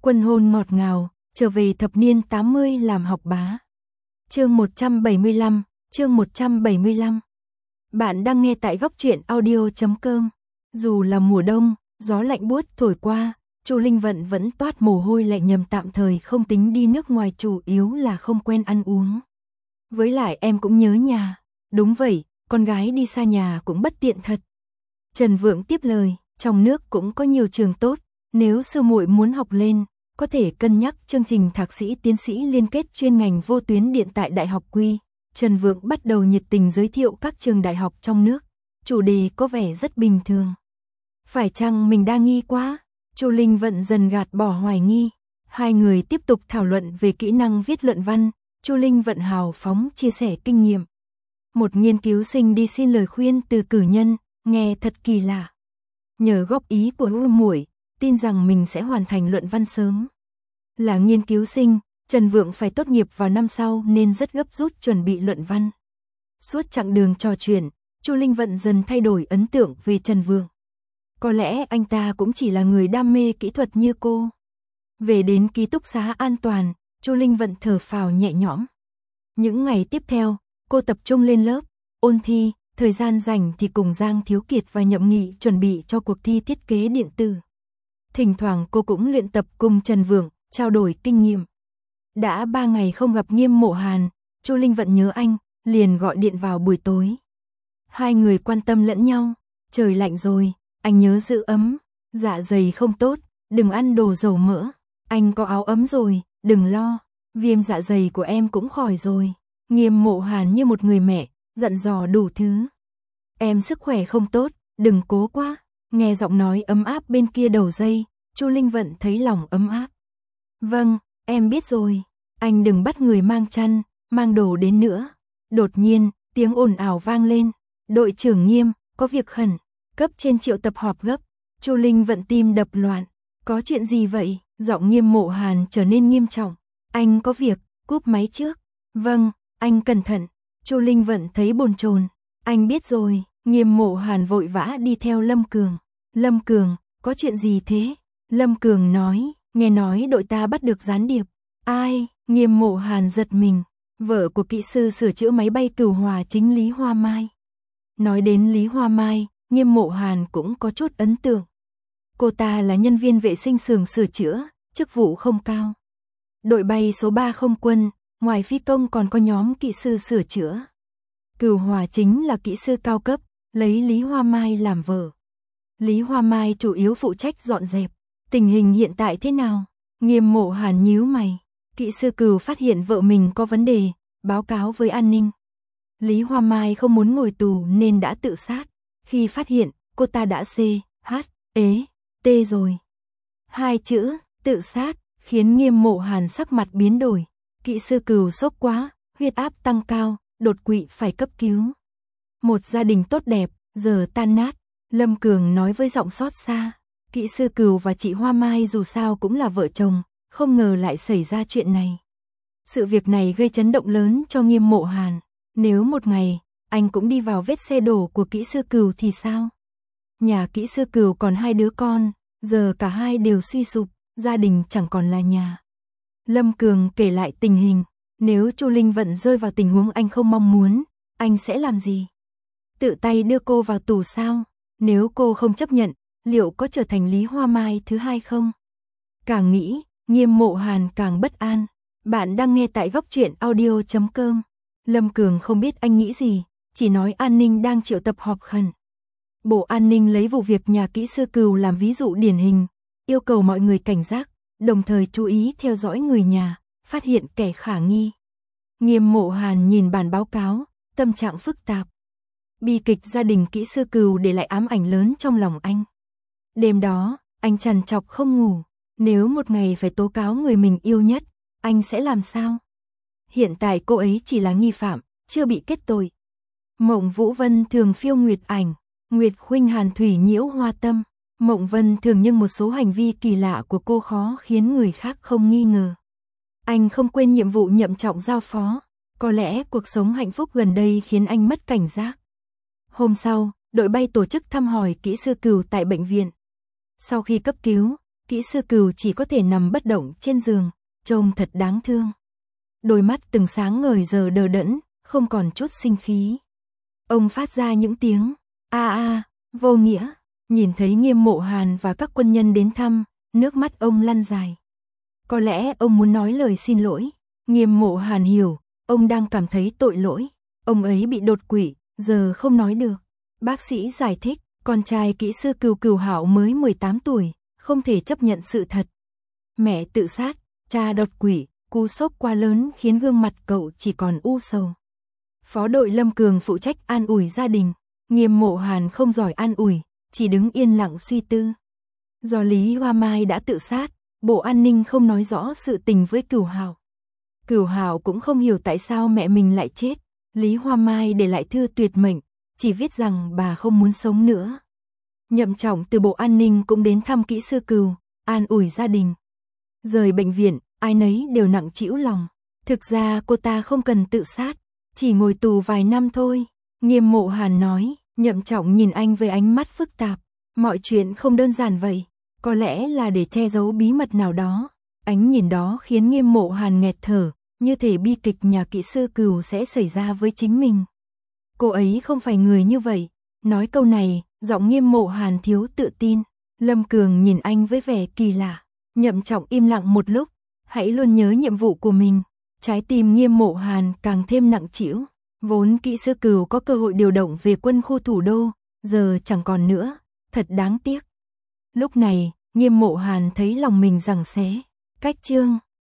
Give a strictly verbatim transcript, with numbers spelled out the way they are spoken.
Quân hôn ngọt ngào, trở về thập niên tám mươi làm học bá. Chương một trăm bảy mươi lăm, chương một trăm bảy mươi lăm. Bạn đang nghe tại góc truyện audio chấm com. Dù là mùa đông, gió lạnh buốt thổi qua, Chu Linh Vận vẫn toát mồ hôi lạnh, nhầm tạm thời không tính đi nước ngoài, chủ yếu là không quen ăn uống. Với lại em cũng nhớ nhà. Đúng vậy, con gái đi xa nhà cũng bất tiện thật. Trần Vượng tiếp lời, trong nước cũng có nhiều trường tốt, nếu sư muội muốn học lên, có thể cân nhắc chương trình thạc sĩ tiến sĩ liên kết chuyên ngành vô tuyến điện tại Đại học Quy. Trần Vượng bắt đầu nhiệt tình giới thiệu các trường đại học trong nước. Chủ đề có vẻ rất bình thường. Phải chăng mình đa nghi quá? Chu Linh Vận dần gạt bỏ hoài nghi. Hai người tiếp tục thảo luận về kỹ năng viết luận văn. Chu Linh Vận hào phóng chia sẻ kinh nghiệm. Một nghiên cứu sinh đi xin lời khuyên từ cử nhân, nghe thật kỳ lạ. Nhờ góp ý của Ru muội, tin rằng mình sẽ hoàn thành luận văn sớm. Là nghiên cứu sinh, Trần Vượng phải tốt nghiệp vào năm sau nên rất gấp rút chuẩn bị luận văn. Suốt chặng đường trò chuyện, Chu Linh Vận dần thay đổi ấn tượng về Trần Vượng. Có lẽ anh ta cũng chỉ là người đam mê kỹ thuật như cô. Về đến ký túc xá an toàn, Chu Linh Vận thở phào nhẹ nhõm. Những ngày tiếp theo, cô tập trung lên lớp, ôn thi, thời gian rảnh thì cùng Giang Thiếu Kiệt và Nhậm Nghị chuẩn bị cho cuộc thi thiết kế điện tử. Thỉnh thoảng cô cũng luyện tập cùng Trần Vượng, trao đổi kinh nghiệm. Đã ba ngày không gặp Nghiêm Mộ Hàn, Chu Linh Vận nhớ anh, liền gọi điện vào buổi tối. Hai người quan tâm lẫn nhau, trời lạnh rồi, anh nhớ giữ ấm, dạ dày không tốt, đừng ăn đồ dầu mỡ, anh có áo ấm rồi, đừng lo, viêm dạ dày của em cũng khỏi rồi. Nghiêm Mộ Hàn như một người mẹ, dặn dò đủ thứ. Em sức khỏe không tốt, đừng cố quá. Nghe giọng nói ấm áp bên kia đầu dây, Chu Linh Vận thấy lòng ấm áp. Vâng, em biết rồi, anh đừng bắt người mang chăn, mang đồ đến nữa. Đột nhiên, tiếng ồn ào vang lên. Đội trưởng Nghiêm, có việc khẩn, cấp trên triệu tập họp gấp. Chu Linh Vận tim đập loạn. Có chuyện gì vậy? Giọng Nghiêm Mộ Hàn trở nên nghiêm trọng. Anh có việc, cúp máy trước. Vâng, anh cẩn thận. Chu Linh Vận thấy bồn chồn. Anh biết rồi. Nghiêm Mộ Hàn vội vã đi theo Lâm Cường. Lâm Cường, có chuyện gì thế? Lâm Cường nói, nghe nói đội ta bắt được gián điệp. Ai? Nghiêm Mộ Hàn giật mình. Vợ của kỹ sư sửa chữa máy bay Cửu Hòa chính Lý Hoa Mai. Nói đến Lý Hoa Mai, Nghiêm Mộ Hàn cũng có chút ấn tượng. Cô ta là nhân viên vệ sinh xưởng sửa chữa, chức vụ không cao. Đội bay số ba không quân, ngoài phi công còn có nhóm kỹ sư sửa chữa. Cửu Hòa chính là kỹ sư cao cấp, lấy Lý Hoa Mai làm vợ. Lý Hoa Mai chủ yếu phụ trách dọn dẹp. Tình hình hiện tại thế nào? Nghiêm Mộ Hàn nhíu mày. Kỹ sư Cửu phát hiện vợ mình có vấn đề, báo cáo với an ninh. Lý Hoa Mai không muốn ngồi tù nên đã tự sát. Khi phát hiện, cô ta đã C, H, ế, T rồi. Hai chữ, tự sát, khiến Nghiêm Mộ Hàn sắc mặt biến đổi. Kỹ sư Cửu sốc quá, huyết áp tăng cao, đột quỵ phải cấp cứu. Một gia đình tốt đẹp, giờ tan nát. Lâm Cường nói với giọng xót xa. Kỹ sư Cửu và chị Hoa Mai dù sao cũng là vợ chồng, không ngờ lại xảy ra chuyện này. Sự việc này gây chấn động lớn cho Nghiêm Mộ Hàn. Nếu một ngày, anh cũng đi vào vết xe đổ của kỹ sư Cửu thì sao? Nhà kỹ sư Cửu còn hai đứa con, giờ cả hai đều suy sụp, gia đình chẳng còn là nhà. Lâm Cường kể lại tình hình. Nếu Chu Linh Vận rơi vào tình huống anh không mong muốn, anh sẽ làm gì? Tự tay đưa cô vào tù sao? Nếu cô không chấp nhận, liệu có trở thành Lý Hoa Mai thứ hai không? Càng nghĩ, Nghiêm Mộ Hàn càng bất an. Bạn đang nghe tại góc truyện audio chấm com. Lâm Cường không biết anh nghĩ gì, chỉ nói an ninh đang triệu tập họp khẩn. Bộ An ninh lấy vụ việc nhà kỹ sư Cửu làm ví dụ điển hình, yêu cầu mọi người cảnh giác, đồng thời chú ý theo dõi người nhà, phát hiện kẻ khả nghi. Nghiêm Mộ Hàn nhìn bản báo cáo, tâm trạng phức tạp. Bi kịch gia đình kỹ sư Cửu để lại ám ảnh lớn trong lòng anh. Đêm đó, anh trằn trọc không ngủ. Nếu một ngày phải tố cáo người mình yêu nhất, anh sẽ làm sao? Hiện tại cô ấy chỉ là nghi phạm, chưa bị kết tội. Mộng Vũ Vân thường phiêu nguyệt ảnh, Nguyệt Khuynh Hàn thủy nhiễu hoa tâm. Mộng Vân thường nhưng một số hành vi kỳ lạ của cô khó khiến người khác không nghi ngờ. Anh không quên nhiệm vụ nhậm trọng giao phó. Có lẽ cuộc sống hạnh phúc gần đây khiến anh mất cảnh giác. Hôm sau, đội bay tổ chức thăm hỏi kỹ sư Cửu tại bệnh viện. Sau khi cấp cứu, Kỹ sư Cừu chỉ có thể nằm bất động trên giường, trông thật đáng thương. Đôi mắt từng sáng ngời giờ đờ đẫn, không còn chút sinh khí. Ông phát ra những tiếng a a vô nghĩa, nhìn thấy Nghiêm Mộ Hàn và các quân nhân đến thăm, nước mắt ông lăn dài. Có lẽ ông muốn nói lời xin lỗi. Nghiêm Mộ Hàn hiểu, ông đang cảm thấy tội lỗi. Ông ấy bị đột quỵ, giờ không nói được. Bác sĩ giải thích, con trai kỹ sư Cừu Cừu Hạo mới mười tám tuổi, không thể chấp nhận sự thật. Mẹ tự sát, cha đột quỵ, cú sốc quá lớn khiến gương mặt cậu chỉ còn u sầu. Phó đội Lâm Cường phụ trách an ủi gia đình. Nghiêm Mộ Hàn không giỏi an ủi, chỉ đứng yên lặng suy tư. Do Lý Hoa Mai đã tự sát, Bộ An ninh không nói rõ sự tình với Cửu Hạo. Cửu Hạo cũng không hiểu tại sao mẹ mình lại chết. Lý Hoa Mai để lại thư tuyệt mệnh, chỉ viết rằng bà không muốn sống nữa. Nhậm Trọng từ Bộ An ninh cũng đến thăm kỹ sư Cừu, an ủi gia đình. Rời bệnh viện, ai nấy đều nặng trĩu lòng. Thực ra cô ta không cần tự sát, chỉ ngồi tù vài năm thôi. Nghiêm Mộ Hàn nói. Nhậm Trọng nhìn anh với ánh mắt phức tạp. Mọi chuyện không đơn giản vậy, có lẽ là để che giấu bí mật nào đó. Ánh nhìn đó khiến Nghiêm Mộ Hàn nghẹt thở, như thể bi kịch nhà kỹ sư Cừu sẽ xảy ra với chính mình. Cô ấy không phải người như vậy. Nói câu này, giọng Nghiêm Mộ Hàn thiếu tự tin. Lâm Cường nhìn anh với vẻ kỳ lạ. Nhậm Trọng im lặng một lúc, hãy luôn nhớ nhiệm vụ của mình. Trái tim Nghiêm Mộ Hàn càng thêm nặng trĩu. Vốn kỹ sư Cừu có cơ hội điều động về quân khu thủ đô, giờ chẳng còn nữa, thật đáng tiếc. Lúc này, Nghiêm Mộ Hàn thấy lòng mình giằng xé. Cách chương